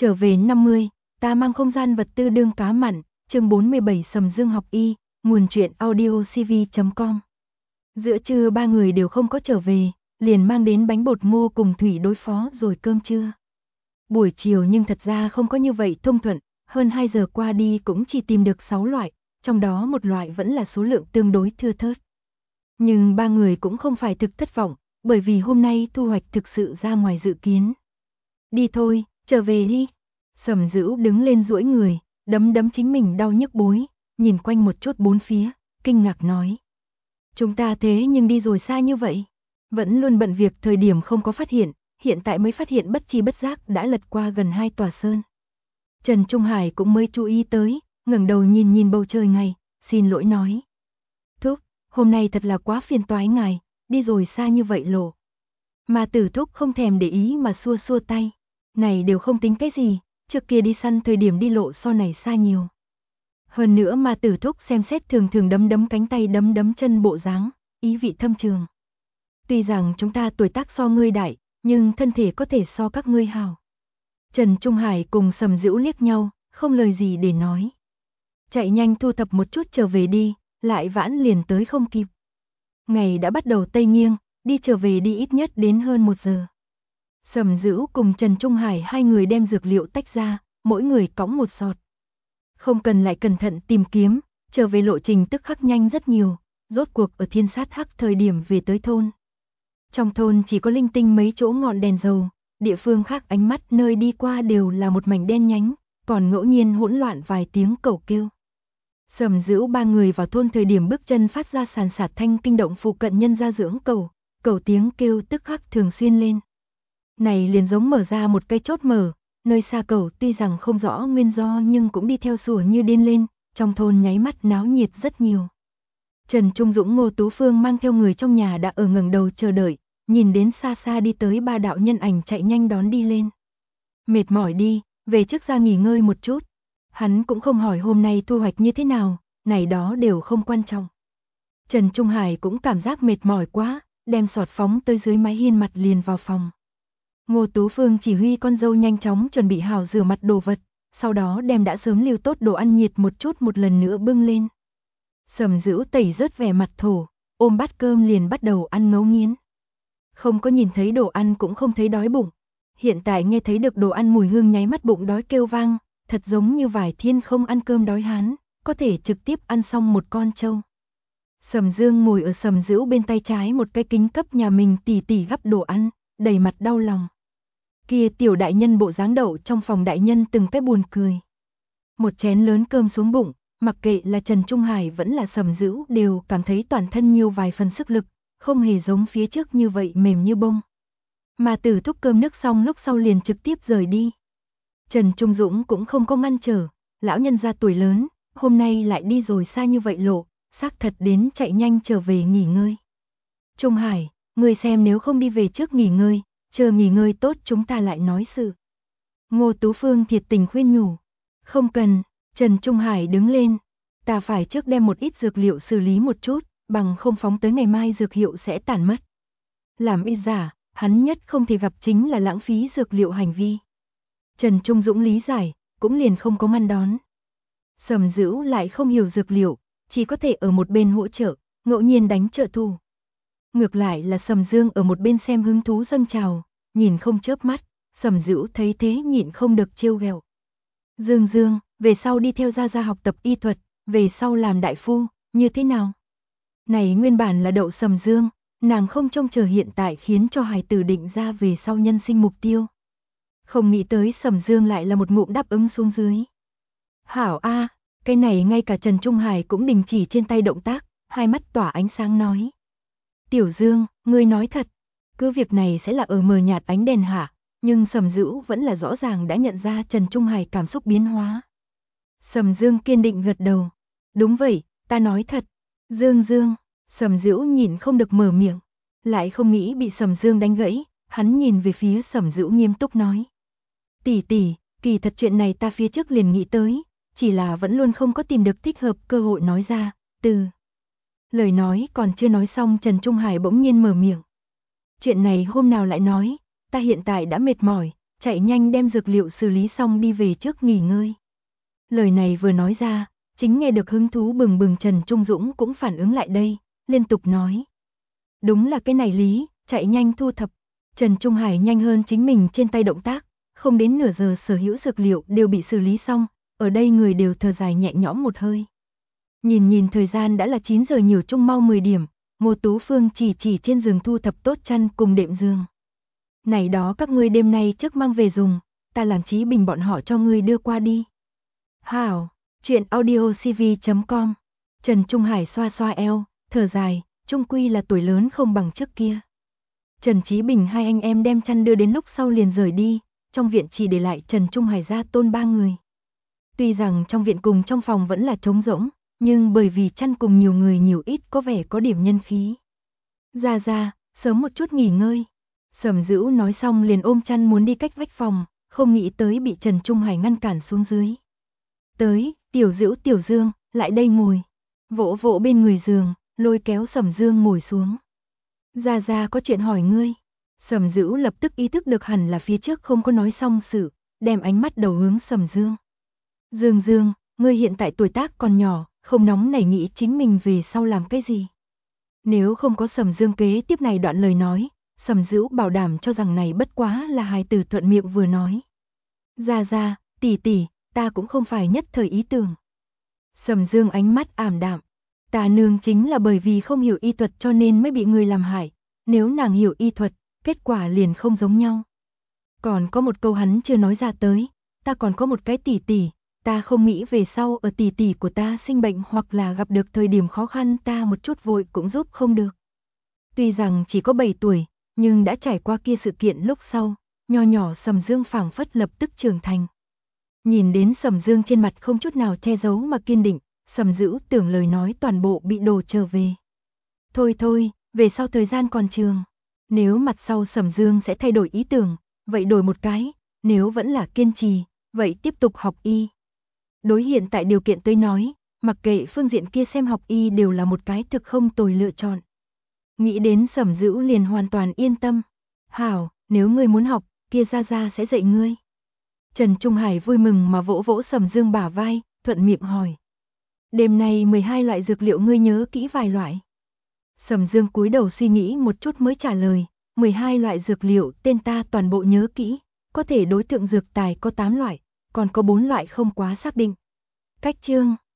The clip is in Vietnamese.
trở về 50, ta mang không gian vật tư đương cá mặn, chương 47 Sầm Dương học y, nguồn truyện audiocv.com. Giữa trưa ba người đều không có trở về, liền mang đến bánh bột ngô cùng thủy đối phó rồi cơm trưa. Buổi chiều nhưng thật ra không có như vậy thông thuận, hơn 2 giờ qua đi cũng chỉ tìm được 6 loại, trong đó một loại vẫn là số lượng tương đối thưa thớt. Nhưng ba người cũng không phải thực thất vọng, bởi vì hôm nay thu hoạch thực sự ra ngoài dự kiến. Đi thôi, trở về đi. Sầm Dữu đứng lên duỗi người, đấm đấm chính mình đau nhức bối, nhìn quanh một chút bốn phía, kinh ngạc nói. Chúng ta thế nhưng đi rồi xa như vậy, vẫn luôn bận việc thời điểm không có phát hiện tại mới phát hiện bất chi bất giác đã lật qua gần 2 tòa sơn. Trần Trung Hải cũng mới chú ý tới, ngẩng đầu nhìn nhìn bầu trời ngày, xin lỗi nói. Thúc, hôm nay thật là quá phiền toái ngài, đi rồi xa như vậy lộ. Mà Tử Thúc không thèm để ý mà xua xua tay, này đều không tính cái gì, trước kia đi săn thời điểm đi lộ so này xa nhiều. Hơn nữa mà Tử Thúc xem xét thường thường đấm đấm cánh tay đấm đấm chân bộ dáng, ý vị thâm trường. Tuy rằng chúng ta tuổi tác so ngươi đại, nhưng thân thể có thể so các ngươi hào. Trần Trung Hải cùng Sầm Dữu liếc nhau, không lời gì để nói. Chạy nhanh thu thập một chút trở về đi, lại vãn liền tới không kịp. Ngày đã bắt đầu tây nghiêng, đi trở về đi ít nhất đến hơn 1 giờ. Sầm Dữu cùng Trần Trung Hải hai người đem dược liệu tách ra, mỗi người cõng một sọt. Không cần lại cẩn thận tìm kiếm, trở về lộ trình tức khắc nhanh rất nhiều, rốt cuộc ở Thiên Sát Hắc thời điểm về tới thôn. Trong thôn chỉ có linh tinh mấy chỗ ngọn đèn dầu, địa phương khác ánh mắt nơi đi qua đều là một mảnh đen nhánh, còn ngẫu nhiên hỗn loạn vài tiếng cẩu kêu. Sầm Dữu ba người vào thôn thời điểm bước chân phát ra sàn sạt thanh kinh động phụ cận nhân gia dưỡng cẩu tiếng kêu tức khắc thường xuyên lên. Này liền giống mở ra một cây chốt mở, nơi xa cẩu tuy rằng không rõ nguyên do nhưng cũng đi theo sủa như điên lên, trong thôn nháy mắt náo nhiệt rất nhiều. Trần Trung Dũng Ngô Tú Phương mang theo người trong nhà đã ở ngẩng đầu chờ đợi, nhìn đến xa xa đi tới ba đạo nhân ảnh chạy nhanh đón đi lên. Mệt mỏi đi, về trước ra nghỉ ngơi một chút. Hắn cũng không hỏi hôm nay thu hoạch như thế nào, này đó đều không quan trọng. Trần Trung Hải cũng cảm giác mệt mỏi quá, đem sọt phóng tới dưới mái hiên mặt liền vào phòng. Ngô Tú Phương chỉ huy con dâu nhanh chóng chuẩn bị hào rửa mặt đồ vật, sau đó đem đã sớm lưu tốt đồ ăn nhiệt một chút một lần nữa bưng lên. Sầm Dữu tẩy rớt vẻ mặt thổ, ôm bát cơm liền bắt đầu ăn ngấu nghiến. Không có nhìn thấy đồ ăn cũng không thấy đói bụng. Hiện tại nghe thấy được đồ ăn mùi hương nháy mắt bụng đói kêu vang, thật giống như vài thiên không ăn cơm đói hán, có thể trực tiếp ăn xong một con trâu. Sầm Dương ngồi ở Sầm Dữu bên tay trái một cái kính cấp nhà mình tỉ tỉ gắp đồ ăn, đầy mặt đau lòng. Kia tiểu đại nhân bộ dáng đậu trong phòng đại nhân từng cái buồn cười. Một chén lớn cơm xuống bụng, mặc kệ là Trần Trung Hải vẫn là Sầm Dữu đều cảm thấy toàn thân nhiều vài phần sức lực, không hề giống phía trước như vậy mềm như bông. Mà Tử Thúc cơm nước xong lúc sau liền trực tiếp rời đi. Trần Trung Dũng cũng không có ngăn trở, lão nhân gia tuổi lớn, hôm nay lại đi rồi xa như vậy lộ, xác thật đến chạy nhanh trở về nghỉ ngơi. Trung Hải, ngươi xem nếu không đi về trước nghỉ ngơi, chờ nghỉ ngơi tốt chúng ta lại nói sự. Ngô Tú Phương thiệt tình khuyên nhủ. Không cần, Trần Trung Hải đứng lên, ta phải trước đem một ít dược liệu xử lý một chút, bằng không phóng tới ngày mai dược hiệu sẽ tàn mất. Làm y giả, hắn nhất không thể gặp chính là lãng phí dược liệu hành vi. Trần Trung Dũng lý giải, cũng liền không có ngăn đón. Sầm Dữu lại không hiểu dược liệu, chỉ có thể ở một bên hỗ trợ, ngẫu nhiên đánh trợ thủ. Ngược lại là Sầm Dương ở một bên xem hứng thú dâng trào, nhìn không chớp mắt, Sầm Dữu thấy thế nhịn không được trêu ghẹo. Dương, về sau đi theo gia gia học tập y thuật, về sau làm đại phu, như thế nào? Này nguyên bản là đậu Sầm Dương, nàng không trông chờ hiện tại khiến cho hài tử định ra về sau nhân sinh mục tiêu. Không nghĩ tới Sầm Dương lại là một ngụm đáp ứng xuống dưới. Hảo a, cái này ngay cả Trần Trung Hải cũng đình chỉ trên tay động tác, hai mắt tỏa ánh sáng nói. Tiểu Dương, ngươi nói thật, cứ việc này sẽ là ở mờ nhạt ánh đèn hạ, nhưng Sầm Dữu vẫn là rõ ràng đã nhận ra Trần Trung Hải cảm xúc biến hóa. Sầm Dương kiên định gật đầu. Đúng vậy, ta nói thật. Dương, Sầm Dữu nhìn không được mở miệng, lại không nghĩ bị Sầm Dương đánh gãy, hắn nhìn về phía Sầm Dữu nghiêm túc nói. Tỷ, kỳ thật chuyện này ta phía trước liền nghĩ tới, chỉ là vẫn luôn không có tìm được thích hợp cơ hội nói ra, Lời nói còn chưa nói xong Trần Trung Hải bỗng nhiên mở miệng. Chuyện này hôm nào lại nói, ta hiện tại đã mệt mỏi, chạy nhanh đem dược liệu xử lý xong đi về trước nghỉ ngơi. Lời này vừa nói ra, chính nghe được hứng thú bừng bừng Trần Trung Dũng cũng phản ứng lại đây, liên tục nói. Đúng là cái này lý, chạy nhanh thu thập. Trần Trung Hải nhanh hơn chính mình trên tay động tác, không đến nửa giờ sở hữu dược liệu đều bị xử lý xong, ở đây người đều thở dài nhẹ nhõm một hơi. Nhìn thời gian đã là 9 giờ nhiều chung mau 10 điểm, Ngô Tú Phương chỉ trên giường thu thập tốt chăn cùng đệm giường. Này đó các ngươi đêm nay trước mang về dùng, ta làm Chí Bình bọn họ cho ngươi đưa qua đi. Hảo, chuyện audiocv.com. Trần Trung Hải xoa xoa eo, thở dài, chung quy là tuổi lớn không bằng trước kia. Trần Chí Bình hai anh em đem chăn đưa đến lúc sau liền rời đi, trong viện chỉ để lại Trần Trung Hải gia tôn ba người. Tuy rằng trong viện cùng trong phòng vẫn là trống rỗng, nhưng bởi vì chăn cùng nhiều người nhiều ít có vẻ có điểm nhân khí. Ra, sớm một chút nghỉ ngơi. Sầm Dữu nói xong liền ôm chăn muốn đi cách vách phòng, không nghĩ tới bị Trần Trung Hải ngăn cản xuống dưới. Tới, Tiểu Dữu Tiểu Dương, lại đây ngồi. Vỗ vỗ bên người giường, lôi kéo Sầm Dương ngồi xuống. Ra có chuyện hỏi ngươi. Sầm Dữu lập tức ý thức được hẳn là phía trước không có nói xong sự, đem ánh mắt đầu hướng Sầm Dương. Dương, ngươi hiện tại tuổi tác còn nhỏ, không nóng nảy nghĩ chính mình về sau làm cái gì. Nếu không có Sầm Dương kế tiếp này đoạn lời nói, Sầm Dữu bảo đảm cho rằng này bất quá là hài tử thuận miệng vừa nói. Ra, tỷ, ta cũng không phải nhất thời ý tưởng. Sầm Dương ánh mắt ảm đạm. Ta nương chính là bởi vì không hiểu y thuật cho nên mới bị người làm hại. Nếu nàng hiểu y thuật, kết quả liền không giống nhau. Còn có một câu hắn chưa nói ra tới. Ta còn có một cái tỷ, ta không nghĩ về sau ở tỷ của ta sinh bệnh hoặc là gặp được thời điểm khó khăn ta một chút vội cũng giúp không được. Tuy rằng chỉ có 7 tuổi, nhưng đã trải qua kia sự kiện lúc sau, nho nhỏ Sầm Dương phảng phất lập tức trưởng thành. Nhìn đến Sầm Dương trên mặt không chút nào che giấu mà kiên định, Sầm Dữu tưởng lời nói toàn bộ bị đổ trở về. Thôi, về sau thời gian còn trường. Nếu mặt sau Sầm Dương sẽ thay đổi ý tưởng, vậy đổi một cái, nếu vẫn là kiên trì, vậy tiếp tục học y. Đối hiện tại điều kiện tới nói, mặc kệ phương diện kia xem học y đều là một cái thực không tồi lựa chọn. Nghĩ đến Sầm Dữu liền hoàn toàn yên tâm. Hảo, nếu ngươi muốn học, kia ra sẽ dạy ngươi. Trần Trung Hải vui mừng mà vỗ vỗ Sầm Dương bả vai, thuận miệng hỏi. Đêm nay 12 loại dược liệu ngươi nhớ kỹ vài loại. Sầm Dương cúi đầu suy nghĩ một chút mới trả lời, 12 loại dược liệu tên ta toàn bộ nhớ kỹ, có thể đối tượng dược tài có 8 loại, còn có 4 loại không quá xác định. Cách chương